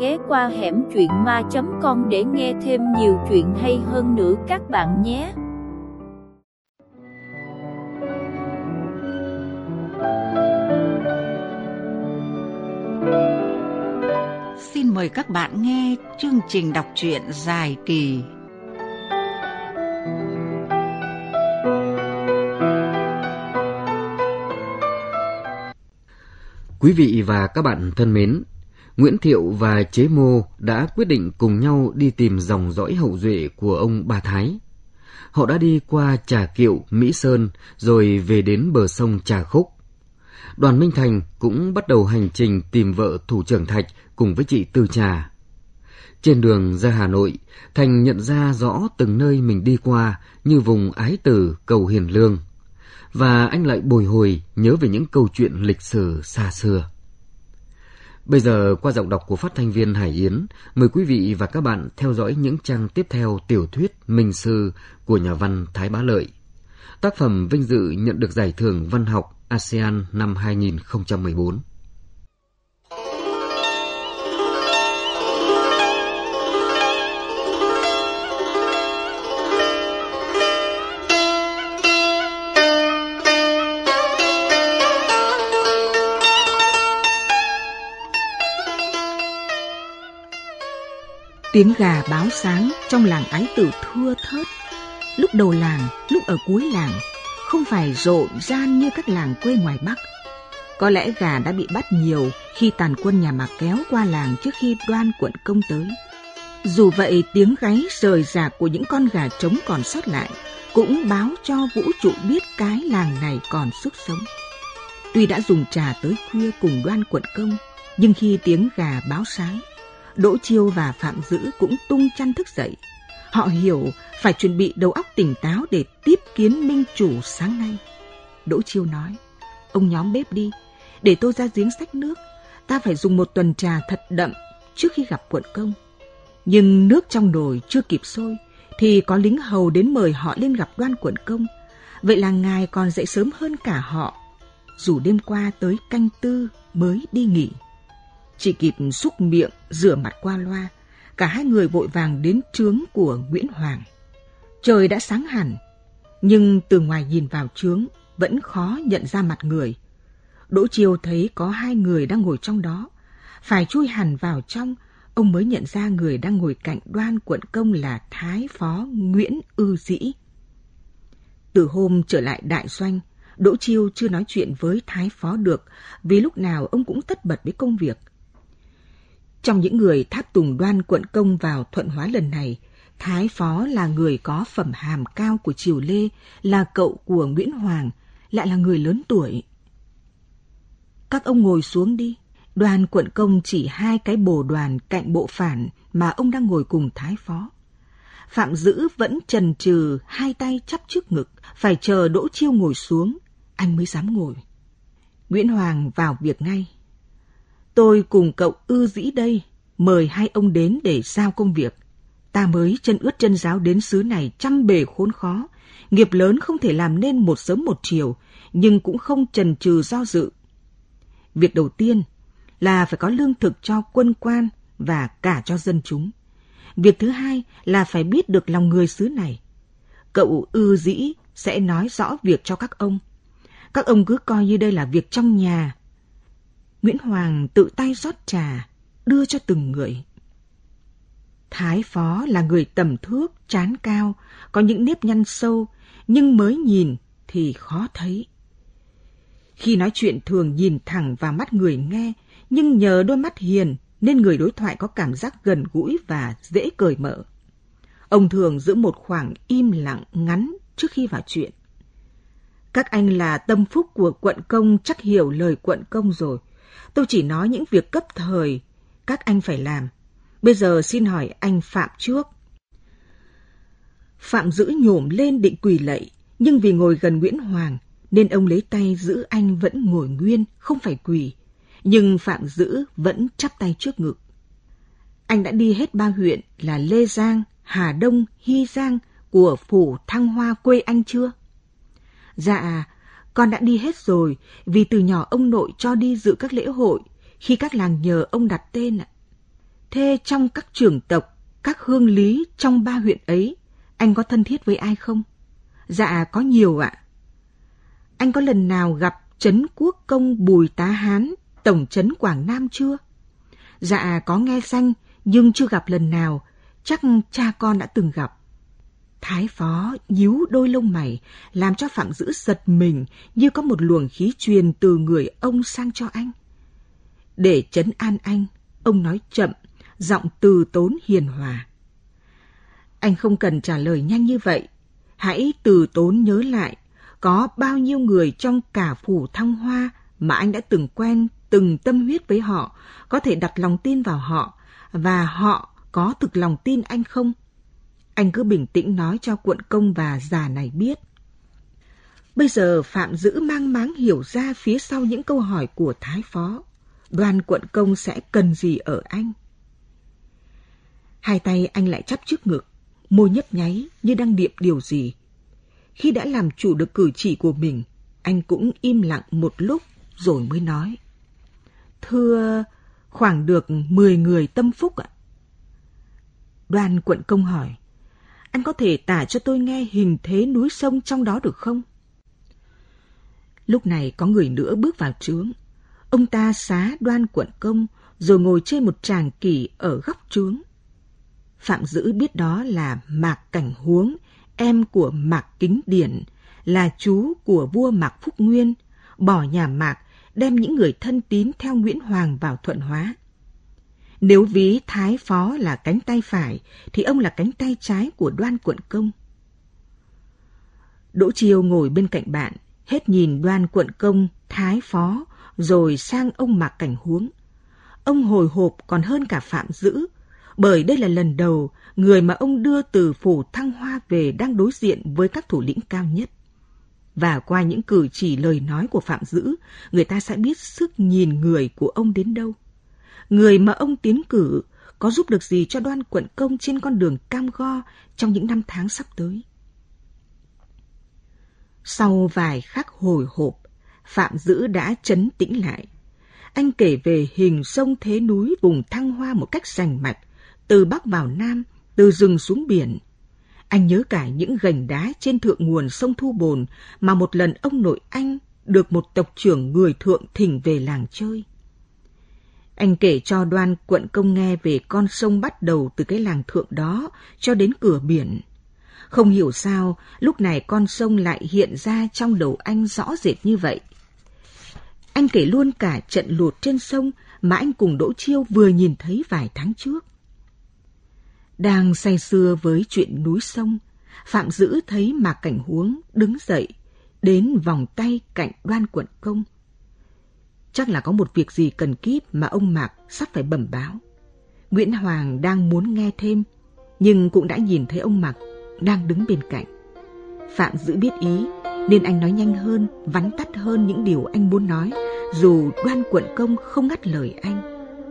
ghé qua hẻm truyện ma.com để nghe thêm nhiều chuyện hay hơn nữa các bạn nhé. Xin mời các bạn nghe chương trình đọc truyện dài kỳ Quý vị và các bạn thân mến, Nguyễn Thiệu và Chế Mô đã quyết định cùng nhau đi tìm dòng dõi hậu duệ của ông Ba Thái. Họ đã đi qua Trà Kiệu, Mỹ Sơn rồi về đến bờ sông Trà Khúc. Đoàn Minh Thành cũng bắt đầu hành trình tìm vợ thủ trưởng Thạch cùng với chị Tư Trà. Trên đường ra Hà Nội, Thành nhận ra rõ từng nơi mình đi qua như vùng Ái Tử, cầu Hiền Lương. Và anh lại bồi hồi nhớ về những câu chuyện lịch sử xa xưa. Bây giờ qua giọng đọc của phát thanh viên Hải Yến, mời quý vị và các bạn theo dõi những trang tiếp theo tiểu thuyết Minh Sư của nhà văn Thái Bá Lợi. Tác phẩm vinh dự nhận được giải thưởng văn học ASEAN năm 2014. Tiếng gà báo sáng trong làng Ái Tử thưa thớt, lúc đầu làng, lúc ở cuối làng, không phải rộn ràng như các làng quê ngoài Bắc. Có lẽ gà đã bị bắt nhiều khi tàn quân nhà Mạc kéo qua làng trước khi Đoan Quận Công tới. Dù vậy, tiếng gáy rời rạc của những con gà trống còn sót lại cũng báo cho vũ trụ biết cái làng này còn sức sống. Tuy đã dùng trà tới khuya cùng Đoan Quận Công, nhưng khi tiếng gà báo sáng, Đỗ Chiêu và Phạm Dữ cũng tung chăn thức dậy. Họ hiểu phải chuẩn bị đầu óc tỉnh táo để tiếp kiến minh chủ sáng nay. Đỗ Chiêu nói: "Ông nhóm bếp đi, để tôi ra giếng xách nước. Ta phải dùng một tuần trà thật đậm trước khi gặp Quận Công." Nhưng nước trong nồi chưa kịp sôi thì có lính hầu đến mời họ lên gặp Đoan Quận Công. Vậy là ngài còn dậy sớm hơn cả họ, dù đêm qua tới canh tư mới đi nghỉ. Chỉ kịp xúc miệng, rửa mặt qua loa, cả hai người vội vàng đến trướng của Nguyễn Hoàng. Trời đã sáng hẳn, nhưng từ ngoài nhìn vào trướng vẫn khó nhận ra mặt người. Đỗ Chiêu thấy có hai người đang ngồi trong đó. Phải chui hẳn vào trong, ông mới nhận ra người đang ngồi cạnh Đoan Quận Công là Thái Phó Nguyễn Ư Dĩ. Từ hôm trở lại đại doanh, Đỗ Chiêu chưa nói chuyện với Thái Phó được, vì lúc nào ông cũng tất bật với công việc. Trong những người tháp tùng Đoan Quận Công vào Thuận Hóa lần này, Thái Phó là người có phẩm hàm cao của triều Lê, là cậu của Nguyễn Hoàng, lại là người lớn tuổi. "Các ông ngồi xuống đi." Đoan Quận Công chỉ hai cái bồ đoàn cạnh bộ phản mà ông đang ngồi cùng Thái Phó. Phạm Dữ vẫn chần chừ, hai tay chắp trước ngực, phải chờ Đỗ Chiêu ngồi xuống, anh mới dám ngồi. Nguyễn Hoàng vào việc ngay: "Tôi cùng cậu Ư Dĩ đây, mời hai ông đến để giao công việc. Ta mới chân ướt chân ráo đến xứ này trăm bề khốn khó, nghiệp lớn không thể làm nên một sớm một chiều, nhưng cũng không chần chừ do dự. Việc đầu tiên là phải có lương thực cho quân quan và cả cho dân chúng. Việc thứ hai là phải biết được lòng người xứ này. Cậu Ư Dĩ sẽ nói rõ việc cho các ông. Các ông cứ coi như đây là việc trong nhà." Nguyễn Hoàng tự tay rót trà, đưa cho từng người. Thái Phó là người tầm thước, trán cao, có những nếp nhăn sâu, nhưng mới nhìn thì khó thấy. Khi nói chuyện thường nhìn thẳng vào mắt người nghe, nhưng nhờ đôi mắt hiền nên người đối thoại có cảm giác gần gũi và dễ cởi mở. Ông thường giữ một khoảng im lặng ngắn trước khi vào chuyện. "Các anh là tâm phúc của Quận Công chắc hiểu lời Quận Công rồi. Tôi chỉ nói những việc cấp thời các anh phải làm. Bây giờ xin hỏi anh Phạm trước." Phạm Dữ nhổm lên định quỳ lạy, nhưng vì ngồi gần Nguyễn Hoàng nên ông lấy tay giữ anh vẫn ngồi nguyên, không phải quỳ. Nhưng Phạm Dữ vẫn chắp tay trước ngực. "Anh đã đi hết 3 huyện là Lê Giang, Hà Đông, Hy Giang của phủ Thăng Hoa quê anh chưa?" "Dạ, con đã đi hết rồi, vì từ nhỏ ông nội cho đi dự các lễ hội, khi các làng nhờ ông đặt tên ạ." Thế trong các trưởng tộc, các hương lý trong 3 huyện ấy, anh có thân thiết với ai không? Dạ, có nhiều ạ. Anh có lần nào gặp Trấn Quốc Công Bùi Tá Hán, tổng trấn Quảng Nam chưa? Dạ, có nghe danh, nhưng chưa gặp lần nào, chắc cha con đã từng gặp. Thái phó nhíu đôi lông mày, làm cho Phạm Dữ giật mình như có một luồng khí truyền từ người ông sang cho anh. Để trấn an anh, ông nói chậm, giọng từ tốn hiền hòa. Anh không cần trả lời nhanh như vậy. Hãy từ tốn nhớ lại, có bao nhiêu người trong cả phủ Thăng Hoa mà anh đã từng quen, từng tâm huyết với họ, có thể đặt lòng tin vào họ, và họ có thực lòng tin anh không? Anh cứ bình tĩnh nói cho quận công và già này biết. Bây giờ Phạm Dữ mang máng hiểu ra phía sau những câu hỏi của Thái phó, Đoan quận công sẽ cần gì ở anh. Hai tay anh lại chắp trước ngực, môi nhấp nháy như đang niệm điều gì. Khi đã làm chủ được cử chỉ của mình, anh cũng im lặng một lúc rồi mới nói. Thưa, khoảng được 10 người tâm phúc ạ. Đoan quận công hỏi, anh có thể tả cho tôi nghe hình thế núi sông trong đó được không? Lúc này có người nữa bước vào trướng. Ông ta xá Đoan quận công rồi ngồi trên một tràng kỷ ở góc trướng. Phạm Dữ biết đó là Mạc Cảnh Huống, em của Mạc Kính Điển, là chú của vua Mạc Phúc Nguyên, bỏ nhà Mạc, đem những người thân tín theo Nguyễn Hoàng vào Thuận Hóa. Nếu ví Thái phó là cánh tay phải, thì ông là cánh tay trái của Đoan quận công. Đỗ Chiêu ngồi bên cạnh bạn, hết nhìn Đoan quận công, Thái phó, rồi sang ông Mạc Cảnh Huống. Ông hồi hộp còn hơn cả Phạm Dữ, bởi đây là lần đầu người mà ông đưa từ phủ Thăng Hoa về đang đối diện với các thủ lĩnh cao nhất. Và qua những cử chỉ lời nói của Phạm Dữ, người ta sẽ biết sức nhìn người của ông đến đâu. Người mà ông tiến cử có giúp được gì cho Đoan quận công trên con đường cam go trong những năm tháng sắp tới. Sau vài khắc hồi hộp, Phạm Dữ đã trấn tĩnh lại. Anh kể về hình sông thế núi vùng Thăng Hoa một cách rành mạch, từ Bắc vào Nam, từ rừng xuống biển. Anh nhớ cả những gành đá trên thượng nguồn sông Thu Bồn mà một lần ông nội anh được một tộc trưởng người thượng thỉnh về làng chơi. Anh kể cho Đoan quận công nghe về con sông bắt đầu từ cái làng thượng đó cho đến cửa biển. Không hiểu sao, lúc này con sông lại hiện ra trong đầu anh rõ rệt như vậy. Anh kể luôn cả trận lụt trên sông mà anh cùng Đỗ Chiêu vừa nhìn thấy vài tháng trước. Đang say sưa với chuyện núi sông, Phạm Dữ thấy Mạc Cảnh Huống đứng dậy, đến vòng tay cạnh Đoan quận công. Chắc là có một việc gì cần kíp mà ông Mạc sắp phải bẩm báo. Nguyễn Hoàng đang muốn nghe thêm, nhưng cũng đã nhìn thấy ông Mạc đang đứng bên cạnh. Phạm Dữ biết ý, nên anh nói nhanh hơn, vắn tắt hơn những điều anh muốn nói, dù Đoan quận công không ngắt lời anh.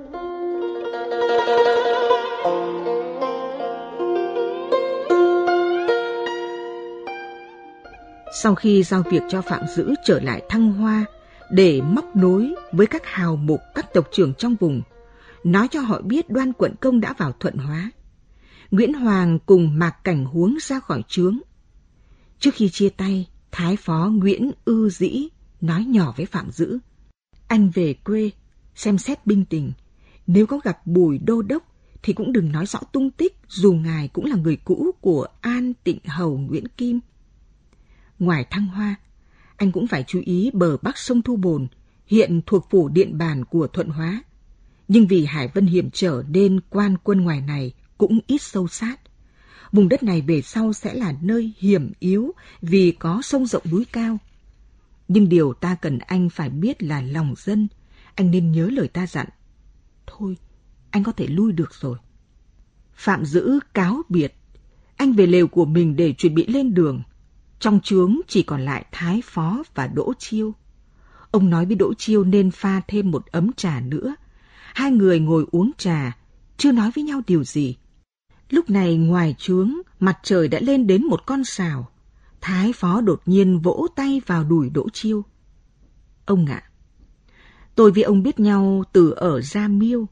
Sau khi giao việc cho Phạm Dữ trở lại Thăng Hoa để móc nối với các hào mục, các tộc trưởng trong vùng, nói cho họ biết Đoan quận công đã vào Thuận Hóa, Nguyễn Hoàng cùng Mạc Cảnh Huống ra khỏi trướng. Trước khi chia tay, Thái phó Nguyễn Ư Dĩ nói nhỏ với Phạm Dữ: anh về quê xem xét binh tình, nếu có gặp Bùi đô đốc thì cũng đừng nói rõ tung tích, dù ngài cũng là người cũ của An Tịnh hầu Nguyễn Kim. Ngoài Thăng Hoa, anh cũng phải chú ý bờ bắc sông Thu Bồn, hiện thuộc phủ Điện Bàn của Thuận Hóa. Nhưng vì hải vân hiểm trở nên quan quân ngoài này cũng ít sâu sát. Vùng đất này về sau sẽ là nơi hiểm yếu vì có sông rộng núi cao. Nhưng điều ta cần anh phải biết là lòng dân. Anh nên nhớ lời ta dặn. Thôi, anh có thể lui được rồi. Phạm Dữ cáo biệt. Anh về lều của mình để chuẩn bị lên đường. Trong trướng chỉ còn lại Thái phó và Đỗ Chiêu. Ông nói với Đỗ Chiêu nên pha thêm một ấm trà nữa. Hai người ngồi uống trà, chưa nói với nhau điều gì. Lúc này ngoài trướng, mặt trời đã lên đến một con sào. Thái phó đột nhiên vỗ tay vào đùi Đỗ Chiêu. Ông ạ, tôi với ông biết nhau từ ở Gia Miêu.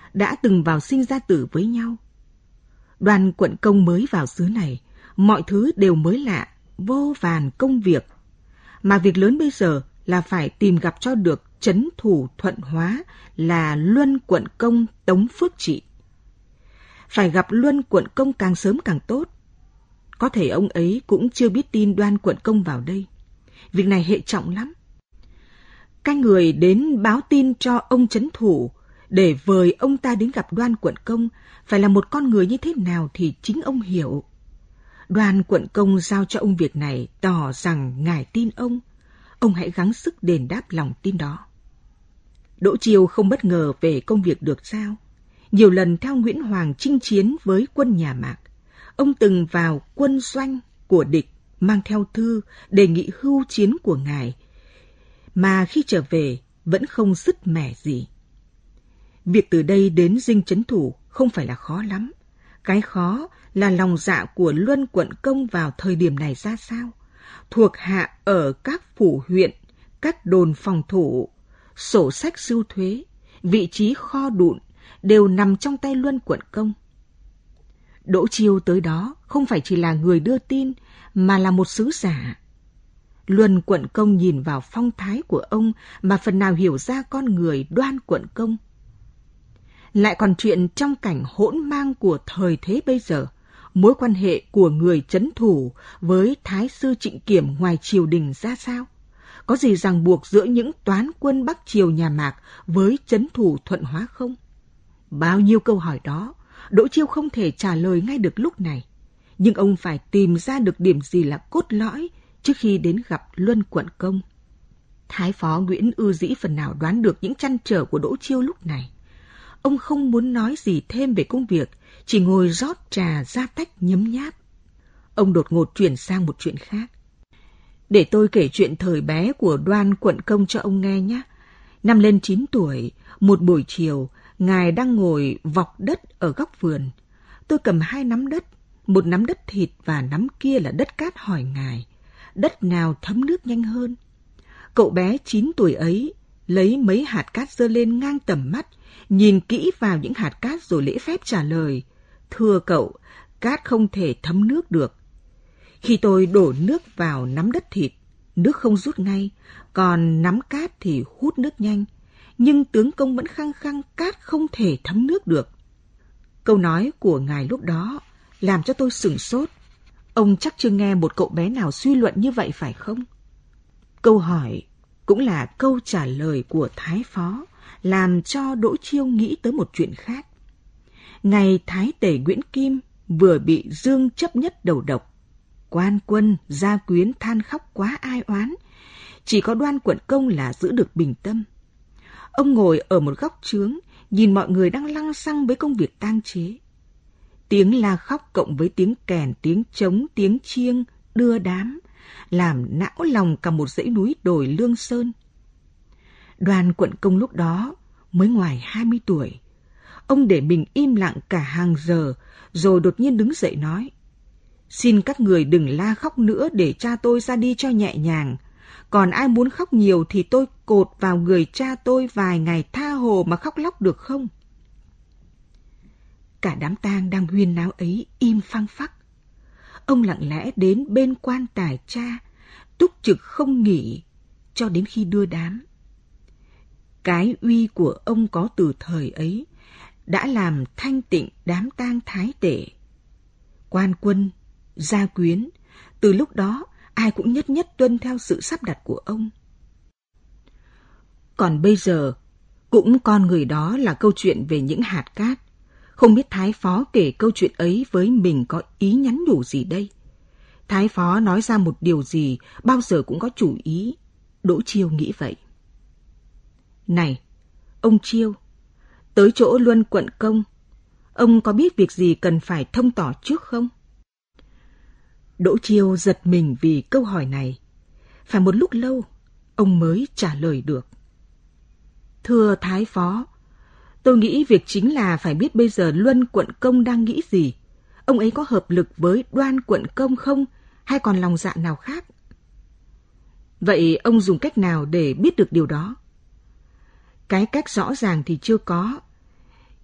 đã từng vào sinh ra tử với nhau. Đoàn Quận Công mới vào xứ này, mọi thứ đều mới lạ, vô vàn công việc. Mà việc lớn bây giờ là phải tìm gặp cho được trấn thủ Thuận Hóa là Luân Quận Công Tống Phước Trị. Phải gặp Luân Quận Công càng sớm càng tốt. Có thể ông ấy cũng chưa biết tin Đoan Quận Công vào đây. Việc này hệ trọng lắm. Các người đến báo tin cho ông trấn thủ để vời ông ta đến gặp Đoan Quận Công phải là một con người như thế nào thì chính ông hiểu. Đoan Quận Công giao cho ông việc này tỏ rằng ngài tin ông. Ông hãy gắng sức đền đáp lòng tin đó. Đỗ Chiêu không bất ngờ về công việc được giao. Nhiều lần theo Nguyễn Hoàng chinh chiến với quân nhà Mạc. Ông từng vào quân doanh của địch mang theo thư đề nghị hưu chiến của ngài, mà khi trở về vẫn không sứt mẻ gì. Việc từ đây đến dinh trấn thủ không phải là khó lắm. Cái khó là lòng dạ của Luân Quận Công vào thời điểm này ra sao. Thuộc hạ ở các phủ huyện, các đồn phòng thủ, sổ sách sưu thuế, vị trí kho đụn đều nằm trong tay Luân Quận Công. Đỗ Chiêu tới đó không phải chỉ là người đưa tin, mà là một sứ giả. Luân Quận Công nhìn vào phong thái của ông mà phần nào hiểu ra con người Đoan Quận Công. Lại còn chuyện trong cảnh hỗn mang của thời thế bây giờ, mối quan hệ của người trấn thủ với Thái sư Trịnh Kiểm ngoài triều đình ra sao? Có gì ràng buộc giữa những toán quân Bắc triều nhà Mạc với trấn thủ Thuận Hóa không? Bao nhiêu câu hỏi đó, Đỗ Chiêu không thể trả lời ngay được lúc này. Nhưng ông phải tìm ra được điểm gì là cốt lõi trước khi đến gặp Luân Quận Công. Thái phó Nguyễn Ư Dĩ phần nào đoán được những trăn trở của Đỗ Chiêu lúc này. Ông không muốn nói gì thêm về công việc, chỉ ngồi rót trà ra tách nhấm nháp. Ông đột ngột chuyển sang một chuyện khác. Để tôi kể chuyện thời bé của Đoan Quận Công cho ông nghe nhé. Năm lên 9 tuổi, một buổi chiều, ngài đang ngồi vọc đất ở góc vườn. Tôi cầm 2 nắm đất, một nắm đất thịt và nắm kia là đất cát, hỏi ngài, đất nào thấm nước nhanh hơn? Cậu bé 9 tuổi ấy lấy mấy hạt cát giơ lên ngang tầm mắt, nhìn kỹ vào những hạt cát rồi lễ phép trả lời, thưa cậu, cát không thể thấm nước được. Khi tôi đổ nước vào nắm đất thịt, nước không rút ngay, còn nắm cát thì hút nước nhanh. Nhưng tướng công vẫn khăng khăng cát không thể thấm nước được. Câu nói của ngài lúc đó làm cho tôi sửng sốt. Ông chắc chưa nghe một cậu bé nào suy luận như vậy phải không? Câu hỏi cũng là câu trả lời của Thái phó làm cho Đỗ Chiêu nghĩ tới một chuyện khác. Ngày Thái tể Nguyễn Kim vừa bị Dương chấp nhất đầu độc, quan quân, gia quyến than khóc quá ai oán. Chỉ có Đoan Quận Công là giữ được bình tâm. Ông ngồi ở một góc trướng, nhìn mọi người đang lăng xăng với công việc tang chế. Tiếng la khóc cộng với tiếng kèn, tiếng trống, tiếng chiêng, đưa đám, làm não lòng cả một dãy núi đồi Lương Sơn. Đoan Quận Công lúc đó mới ngoài 20 tuổi. Ông để mình im lặng cả hàng giờ, rồi đột nhiên đứng dậy nói, xin các người đừng la khóc nữa để cha tôi ra đi cho nhẹ nhàng. Còn ai muốn khóc nhiều thì tôi cột vào người cha tôi vài ngày tha hồ mà khóc lóc được không? Cả đám tang đang huyên náo ấy im phăng phắc. Ông lặng lẽ đến bên quan tài cha, túc trực không nghỉ cho đến khi đưa đám. Cái uy của ông có từ thời ấy đã làm thanh tịnh đám tang Thái tể. Quan quân, gia quyến, từ lúc đó ai cũng nhất nhất tuân theo sự sắp đặt của ông. Còn bây giờ, cũng con người đó là câu chuyện về những hạt cát. Không biết Thái phó kể câu chuyện ấy với mình có ý nhắn nhủ gì đây? Thái phó nói ra một điều gì bao giờ cũng có chủ ý. Đỗ Chiêu nghĩ vậy. Này, ông Chiêu, tới chỗ Luân Quận Công, ông có biết việc gì cần phải thông tỏ trước không? Đỗ Chiêu giật mình vì câu hỏi này. Phải một lúc lâu, ông mới trả lời được. Thưa Thái phó, tôi nghĩ việc chính là phải biết bây giờ Luân Quận Công đang nghĩ gì. Ông ấy có hợp lực với Đoan Quận Công không, hay còn lòng dạ nào khác? Vậy ông dùng cách nào để biết được điều đó? Cái cách rõ ràng thì chưa có,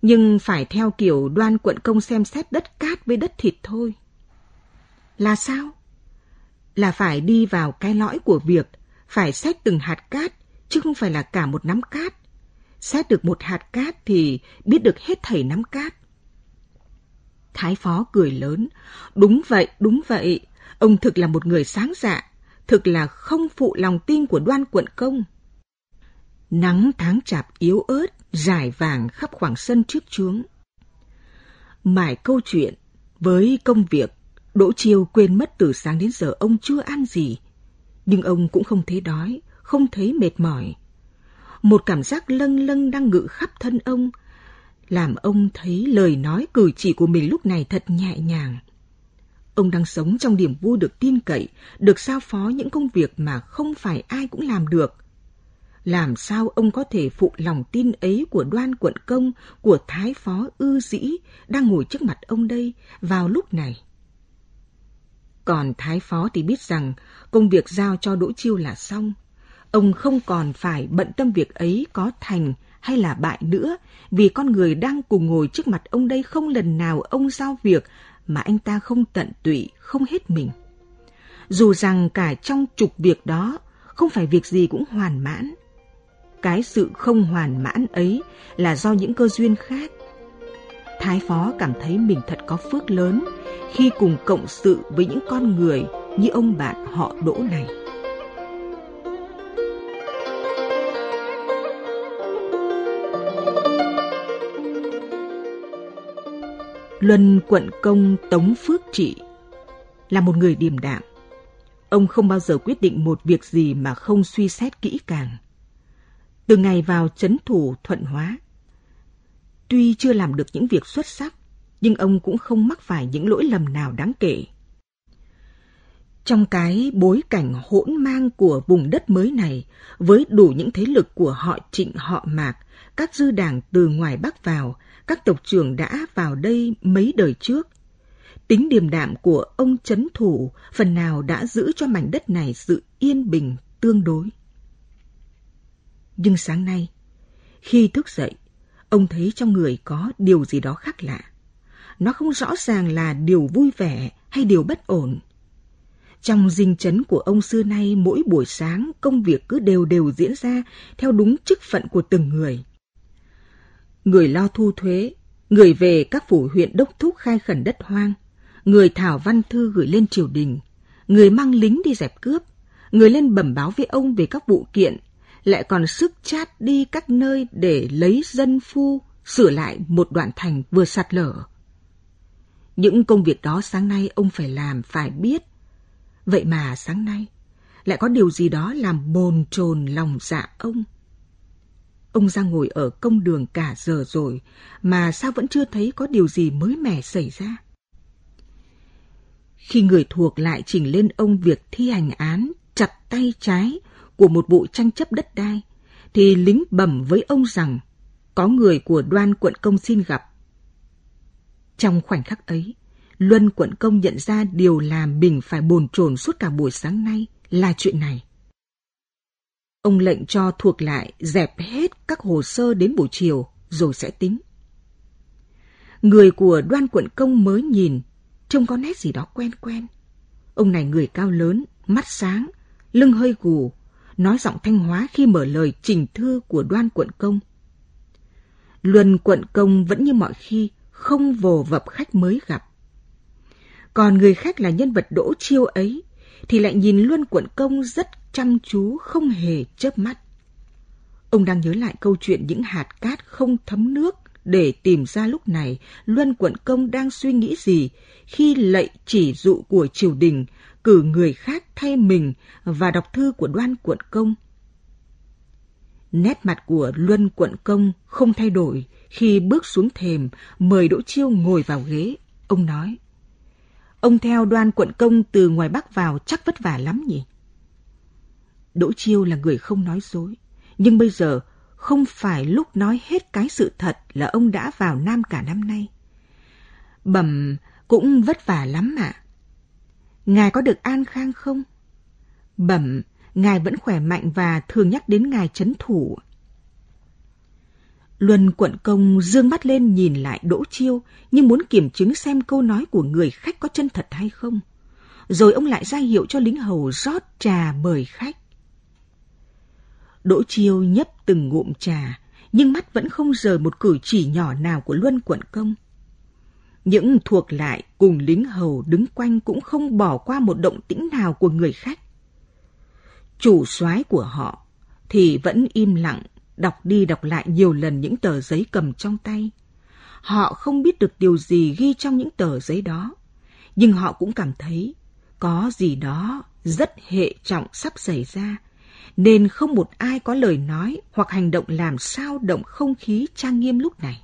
Nhưng phải theo kiểu Đoan quận công xem xét đất cát với đất thịt thôi. Là sao? Là phải đi vào cái lõi của việc, phải xét từng hạt cát, chứ không phải là cả một nắm cát. Xét được một hạt cát thì biết được hết thảy nắm cát. Thái phó cười lớn. Đúng vậy. Ông thực là một người sáng dạ, thực là không phụ lòng tin của Đoan quận công. Nắng tháng chạp yếu ớt, rải vàng khắp khoảng sân trước chướng. Mải câu chuyện với công việc, Đỗ Chiêu quên mất từ sáng đến giờ ông chưa ăn gì. Nhưng ông cũng không thấy đói, không thấy mệt mỏi. Một cảm giác lâng lâng đang ngự khắp thân ông, làm ông thấy lời nói cử chỉ của mình lúc này thật nhẹ nhàng. Ông đang sống trong niềm vui được tin cậy, được giao phó những công việc mà không phải ai cũng làm được. Làm sao ông có thể phụ lòng tin ấy của Đoan quận công, của Thái phó Ư Dĩ đang ngồi trước mặt ông đây vào lúc này? Còn Thái phó thì biết rằng công việc giao cho Đỗ Chiêu là xong. Ông không còn phải bận tâm việc ấy có thành hay là bại nữa, vì con người đang cùng ngồi trước mặt ông đây không lần nào ông giao việc mà anh ta không tận tụy, không hết mình. Dù rằng cả trong chục việc đó, không phải việc gì cũng hoàn mãn. Cái sự không hoàn mãn ấy là do những cơ duyên khác. Thái phó cảm thấy mình thật có phước lớn khi cùng cộng sự với những con người như ông bạn họ Đỗ này. Luân quận công Tống Phước Trị là một người điềm đạm. Ông không bao giờ quyết định một việc gì mà không suy xét kỹ càng. Từ ngày vào trấn thủ Thuận Hóa, tuy chưa làm được những việc xuất sắc, nhưng ông cũng không mắc phải những lỗi lầm nào đáng kể. Trong cái bối cảnh hỗn mang của vùng đất mới này, với đủ những thế lực của họ Trịnh họ Mạc, các dư đảng từ ngoài Bắc vào, các tộc trưởng đã vào đây mấy đời trước, tính điềm đạm của ông trấn thủ phần nào đã giữ cho mảnh đất này sự yên bình tương đối. Nhưng sáng nay, khi thức dậy, ông thấy trong người có điều gì đó khác lạ. Nó không rõ ràng là điều vui vẻ hay điều bất ổn. Trong dinh trấn của ông xưa nay, mỗi buổi sáng công việc cứ đều đều diễn ra theo đúng chức phận của từng người. Người lo thu thuế, người về các phủ huyện đốc thúc khai khẩn đất hoang, người thảo văn thư gửi lên triều đình, người mang lính đi dẹp cướp, người lên bẩm báo với ông về các vụ kiện, lại còn sức chát đi các nơi để lấy dân phu, sửa lại một đoạn thành vừa sạt lở. Những công việc đó sáng nay ông phải làm, phải biết. Vậy mà sáng nay lại có điều gì đó làm bồn chồn lòng dạ ông. Ông ra ngồi ở công đường cả giờ rồi, mà sao vẫn chưa thấy có điều gì mới mẻ xảy ra. Khi người thuộc lại trình lên ông việc thi hành án chặt tay trái của một vụ tranh chấp đất đai, thì lính bẩm với ông rằng có người của Đoan quận công xin gặp. Trong khoảnh khắc ấy, Luân quận công nhận ra điều làm mình phải bồn chồn suốt cả buổi sáng nay là chuyện này. Ông lệnh cho thuộc lại dẹp hết các hồ sơ đến buổi chiều rồi sẽ tính. Người của Đoan quận công mới nhìn, trông có nét gì đó quen quen. Ông này người cao lớn, mắt sáng, lưng hơi gù, nói giọng Thanh Hóa khi mở lời trình thư của Đoan quận công. Luân quận công vẫn như mọi khi, không vồ vập khách mới gặp. Còn người khác là nhân vật Đỗ Chiêu ấy, thì lại nhìn Luân quận công rất chăm chú, không hề chớp mắt. Ông đang nhớ lại câu chuyện những hạt cát không thấm nước để tìm ra lúc này Luân quận công đang suy nghĩ gì khi lệnh chỉ dụ của triều đình cử người khác thay mình và đọc thư của Đoan quận công. Nét mặt của Luân quận công không thay đổi khi bước xuống thềm mời Đỗ Chiêu ngồi vào ghế. Ông nói: Ông theo Đoan quận công từ ngoài Bắc vào chắc vất vả lắm nhỉ? Đỗ Chiêu là người không nói dối, nhưng bây giờ không phải lúc nói hết cái sự thật là ông đã vào Nam cả năm nay. Bẩm cũng vất vả lắm ạ. Ngài có được an khang không? Bẩm, ngài vẫn khỏe mạnh và thường nhắc đến ngài trấn thủ. Luân Quận Công dương mắt lên nhìn lại Đỗ Chiêu như muốn kiểm chứng xem câu nói của người khách có chân thật hay không. Rồi ông lại ra hiệu cho lính hầu rót trà mời khách. Đỗ Chiêu nhấp từng ngụm trà, nhưng mắt vẫn không rời một cử chỉ nhỏ nào của Luân Quận Công. Những thuộc lại cùng lính hầu đứng quanh cũng không bỏ qua một động tĩnh nào của người khách. Chủ soái của họ thì vẫn im lặng, đọc đi đọc lại nhiều lần những tờ giấy cầm trong tay. Họ không biết được điều gì ghi trong những tờ giấy đó, nhưng họ cũng cảm thấy có gì đó rất hệ trọng sắp xảy ra, nên không một ai có lời nói hoặc hành động làm xao động không khí trang nghiêm lúc này.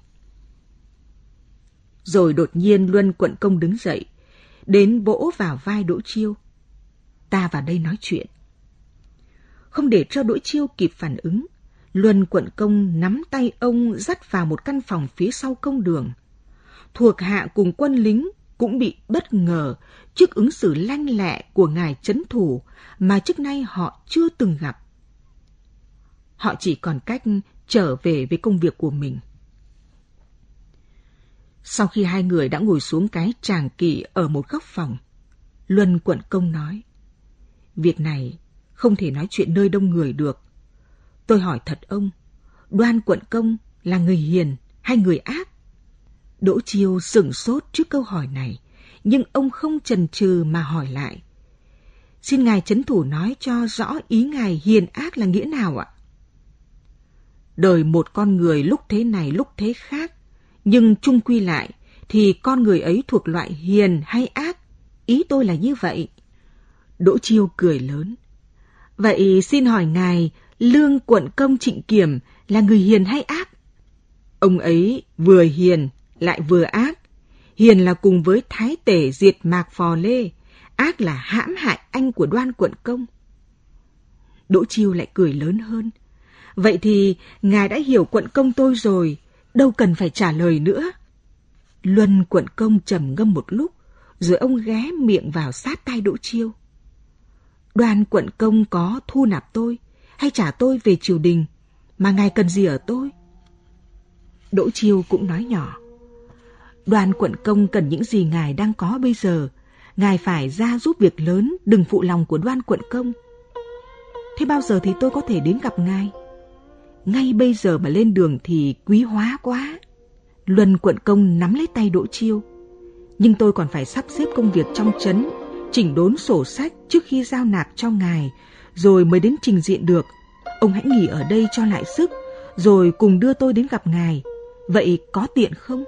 Rồi đột nhiên Luân Quận Công đứng dậy, đến vỗ vào vai Đỗ Chiêu. Ta vào đây nói chuyện. Không để cho Đỗ Chiêu kịp phản ứng, Luân Quận Công nắm tay ông dắt vào một căn phòng phía sau công đường. Thuộc hạ cùng quân lính cũng bị bất ngờ trước ứng xử lanh lẹ của ngài trấn thủ mà trước nay họ chưa từng gặp. Họ chỉ còn cách trở về với công việc của mình. Sau khi hai người đã ngồi xuống cái tràng kỷ ở một góc phòng, Luân Quận Công nói: Việc này không thể nói chuyện nơi đông người được. Tôi hỏi thật ông, Đoan Quận Công là người hiền hay người ác? Đỗ Chiêu sửng sốt trước câu hỏi này, nhưng ông không chần chừ mà hỏi lại: Xin ngài trấn thủ nói cho rõ ý ngài hiền ác là nghĩa nào ạ? Đời một con người lúc thế này lúc thế khác, nhưng chung quy lại thì con người ấy thuộc loại hiền hay ác, ý tôi là như vậy. Đỗ Chiêu cười lớn: Vậy xin hỏi ngài, Lương Quận Công Trịnh Kiểm là người hiền hay ác? Ông ấy vừa hiền lại vừa ác. Hiền là cùng với Thái Tể diệt Mạc Phò Lê, ác là hãm hại anh của Đoan Quận Công. Đỗ Chiêu lại cười lớn hơn: Vậy thì ngài đã hiểu Quận Công tôi rồi, đâu cần phải trả lời nữa. Luân Quận Công trầm ngâm một lúc, rồi ông ghé miệng vào sát tai Đỗ Chiêu. Đoan Quận Công có thu nạp tôi hay trả tôi về triều đình, mà ngài cần gì ở tôi? Đỗ Chiêu cũng nói nhỏ: Đoan Quận Công cần những gì ngài đang có bây giờ, ngài phải ra giúp việc lớn, đừng phụ lòng của Đoan Quận Công. Thế bao giờ thì tôi có thể đến gặp ngài? Ngay bây giờ mà lên đường thì quý hóa quá. Luân Quận Công nắm lấy tay Đỗ Chiêu: Nhưng tôi còn phải sắp xếp công việc trong trấn, chỉnh đốn sổ sách trước khi giao nạp cho ngài, rồi mới đến trình diện được. Ông hãy nghỉ ở đây cho lại sức, rồi cùng đưa tôi đến gặp ngài. Vậy có tiện không?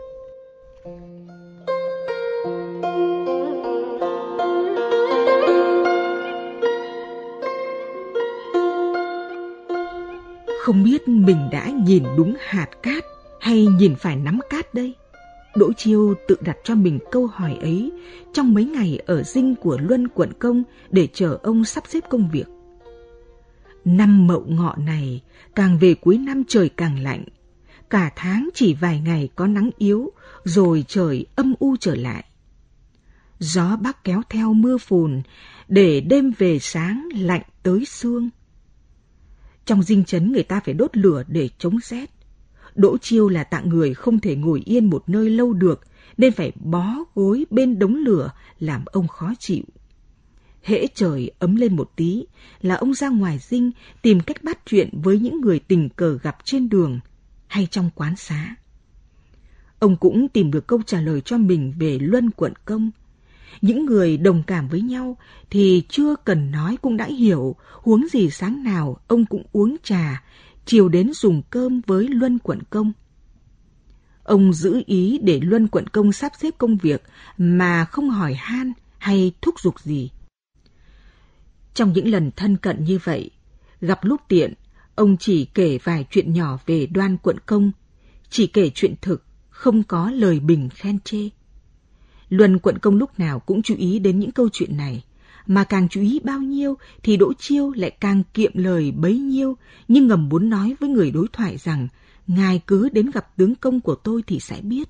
Không biết mình đã nhìn đúng hạt cát hay nhìn phải nắm cát đây? Đỗ Chiêu tự đặt cho mình câu hỏi ấy trong mấy ngày ở dinh của Luân Quận Công để chờ ông sắp xếp công việc. Năm Mậu Ngọ này, càng về cuối năm trời càng lạnh. Cả tháng chỉ vài ngày có nắng yếu, rồi trời âm u trở lại. Gió bắc kéo theo mưa phùn, để đêm về sáng lạnh tới xương. Trong dinh trấn người ta phải đốt lửa để chống rét. Đỗ Chiêu là tạng người không thể ngồi yên một nơi lâu được, nên phải bó gối bên đống lửa làm ông khó chịu. Hễ trời ấm lên một tí là ông ra ngoài dinh tìm cách bắt chuyện với những người tình cờ gặp trên đường hay trong quán xá. Ông cũng tìm được câu trả lời cho mình về Luân Quận Công. Những người đồng cảm với nhau thì chưa cần nói cũng đã hiểu, huống gì sáng nào ông cũng uống trà, chiều đến dùng cơm với Luân Quận Công. Ông giữ ý để Luân Quận Công sắp xếp công việc mà không hỏi han hay thúc giục gì. Trong những lần thân cận như vậy, gặp lúc tiện, ông chỉ kể vài chuyện nhỏ về Đoan Quận Công, chỉ kể chuyện thực, không có lời bình khen chê. Luân Quận Công lúc nào cũng chú ý đến những câu chuyện này, mà càng chú ý bao nhiêu thì Đỗ Chiêu lại càng kiệm lời bấy nhiêu, nhưng ngầm muốn nói với người đối thoại rằng ngài cứ đến gặp tướng công của tôi thì sẽ biết.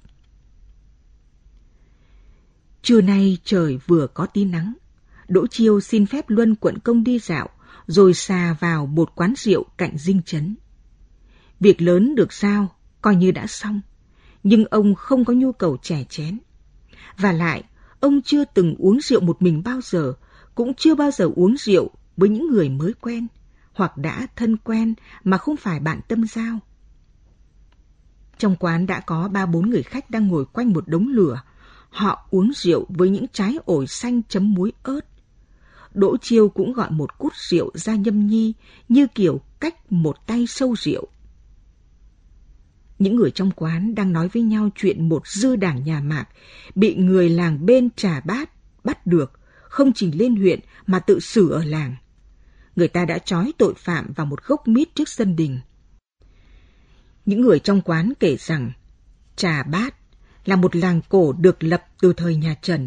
Trưa nay trời vừa có tí nắng, Đỗ Chiêu xin phép Luân Quận Công đi dạo, rồi xà vào một quán rượu cạnh dinh trấn. Việc lớn được giao, coi như đã xong, nhưng ông không có nhu cầu chè chén. Và lại, ông chưa từng uống rượu một mình bao giờ, cũng chưa bao giờ uống rượu với những người mới quen, hoặc đã thân quen mà không phải bạn tâm giao. Trong quán đã có 3-4 người khách đang ngồi quanh một đống lửa. Họ uống rượu với những trái ổi xanh chấm muối ớt. Đỗ Chiêu cũng gọi một cút rượu ra nhâm nhi, như kiểu cách một tay sâu rượu. Những người trong quán đang nói với nhau chuyện một dư đảng nhà Mạc bị người làng bên Trà Bát bắt được, không trình lên huyện mà tự xử ở làng. Người ta đã trói tội phạm vào một gốc mít trước sân đình. Những người trong quán kể rằng Trà Bát là một làng cổ được lập từ thời nhà Trần.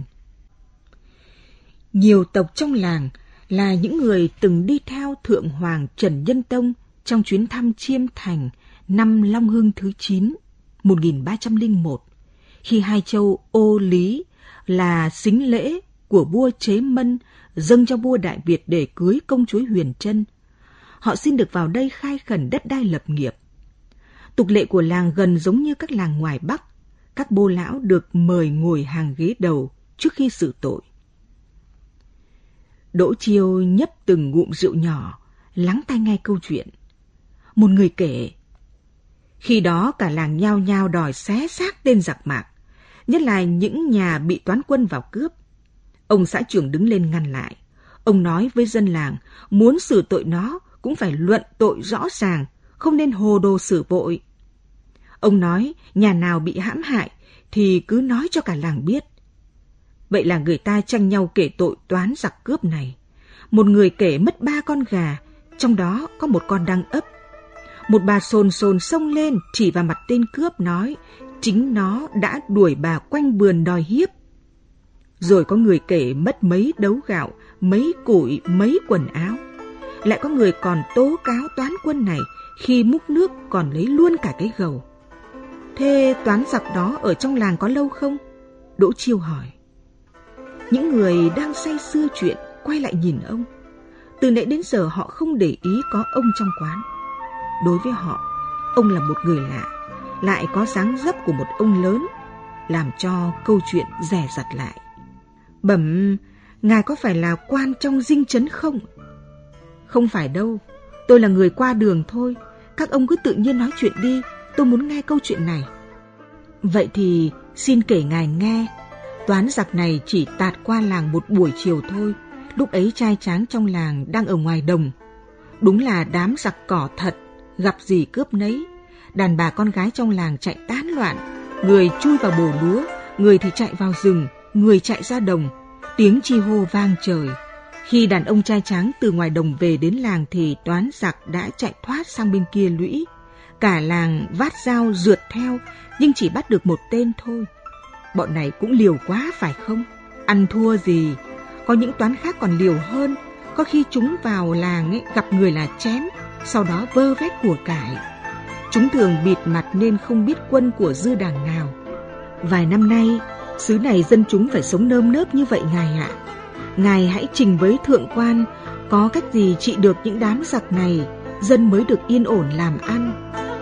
Nhiều tộc trong làng là những người từng đi theo Thượng Hoàng Trần Nhân Tông trong chuyến thăm Chiêm Thành năm Long Hưng thứ 9, 1301, khi hai châu Ô Lý là sính lễ của vua Chế Mân dâng cho vua Đại Việt để cưới công chúa Huyền Trân. Họ xin được vào đây khai khẩn đất đai lập nghiệp. Tục lệ của làng gần giống như các làng ngoài Bắc, các bô lão được mời ngồi hàng ghế đầu trước khi xử tội. Đỗ Chiêu nhấp từng ngụm rượu nhỏ, lắng tai nghe câu chuyện. Một người kể, khi đó cả làng nhao nhao đòi xé xác tên giặc Mạc, nhất là những nhà bị toán quân vào cướp. Ông xã trưởng đứng lên ngăn lại. Ông nói với dân làng, muốn xử tội nó cũng phải luận tội rõ ràng, không nên hồ đồ xử vội. Ông nói, nhà nào bị hãm hại thì cứ nói cho cả làng biết. Vậy là người ta tranh nhau kể tội toán giặc cướp này. Một người kể mất 3 con gà, trong đó có một con đang ấp. Một bà sồn xông lên chỉ vào mặt tên cướp nói chính nó đã đuổi bà quanh vườn đòi hiếp. Rồi có người kể mất mấy đấu gạo, mấy củi, mấy quần áo. Lại có người còn tố cáo toán quân này khi múc nước còn lấy luôn cả cái gầu. Thế toán giặc đó ở trong làng có lâu không? Đỗ Chiêu hỏi. Những người đang say sưa chuyện quay lại nhìn ông. Từ nãy đến giờ họ không để ý có ông trong quán. Đối với họ, ông là một người lạ, lại có dáng dấp của một ông lớn, làm cho câu chuyện dè dặt lại. Bẩm, ngài có phải là quan trong dinh trấn không? Không phải đâu, tôi là người qua đường thôi. Các ông cứ tự nhiên nói chuyện đi, tôi muốn nghe câu chuyện này. Vậy thì xin kể ngài nghe. Toán giặc này chỉ tạt qua làng một buổi chiều thôi. Lúc ấy trai tráng trong làng đang ở ngoài đồng. Đúng là đám giặc cỏ thật, gặp gì cướp nấy. Đàn bà con gái trong làng chạy tán loạn, người chui vào bồ lúa, người thì chạy vào rừng, người chạy ra đồng. Tiếng chi hô vang trời. Khi đàn ông trai tráng từ ngoài đồng về đến làng thì toán giặc đã chạy thoát sang bên kia lũy. Cả làng vát dao rượt theo, nhưng chỉ bắt được một tên thôi. Bọn này cũng liều quá phải không? Ăn thua gì? Có những toán khác còn liều hơn. Có khi chúng vào làng ấy, gặp người là chém, sau đó vơ vét của cải. Chúng thường bịt mặt nên không biết quân của dư đảng nào. Vài năm nay, xứ này dân chúng phải sống nơm nớp như vậy ngài ạ. Ngài hãy trình với thượng quan, có cách gì trị được những đám giặc này, dân mới được yên ổn làm ăn.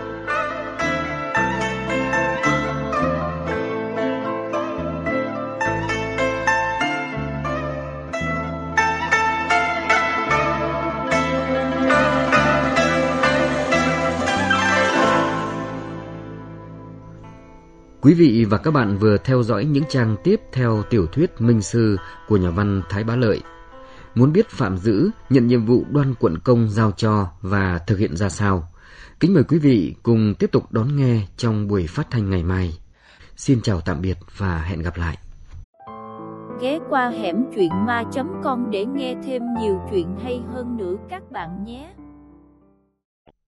Quý vị và các bạn vừa theo dõi những trang tiếp theo tiểu thuyết Minh Sư của nhà văn Thái Bá Lợi. Muốn biết Phạm Dữ nhận nhiệm vụ Đoan Quận Công giao cho và thực hiện ra sao? Kính mời quý vị cùng tiếp tục đón nghe trong buổi phát thanh ngày mai. Xin chào tạm biệt và hẹn gặp lại. Ghé qua hẻm truyện ma.com để nghe thêm nhiều chuyện hay hơn nữa các bạn nhé.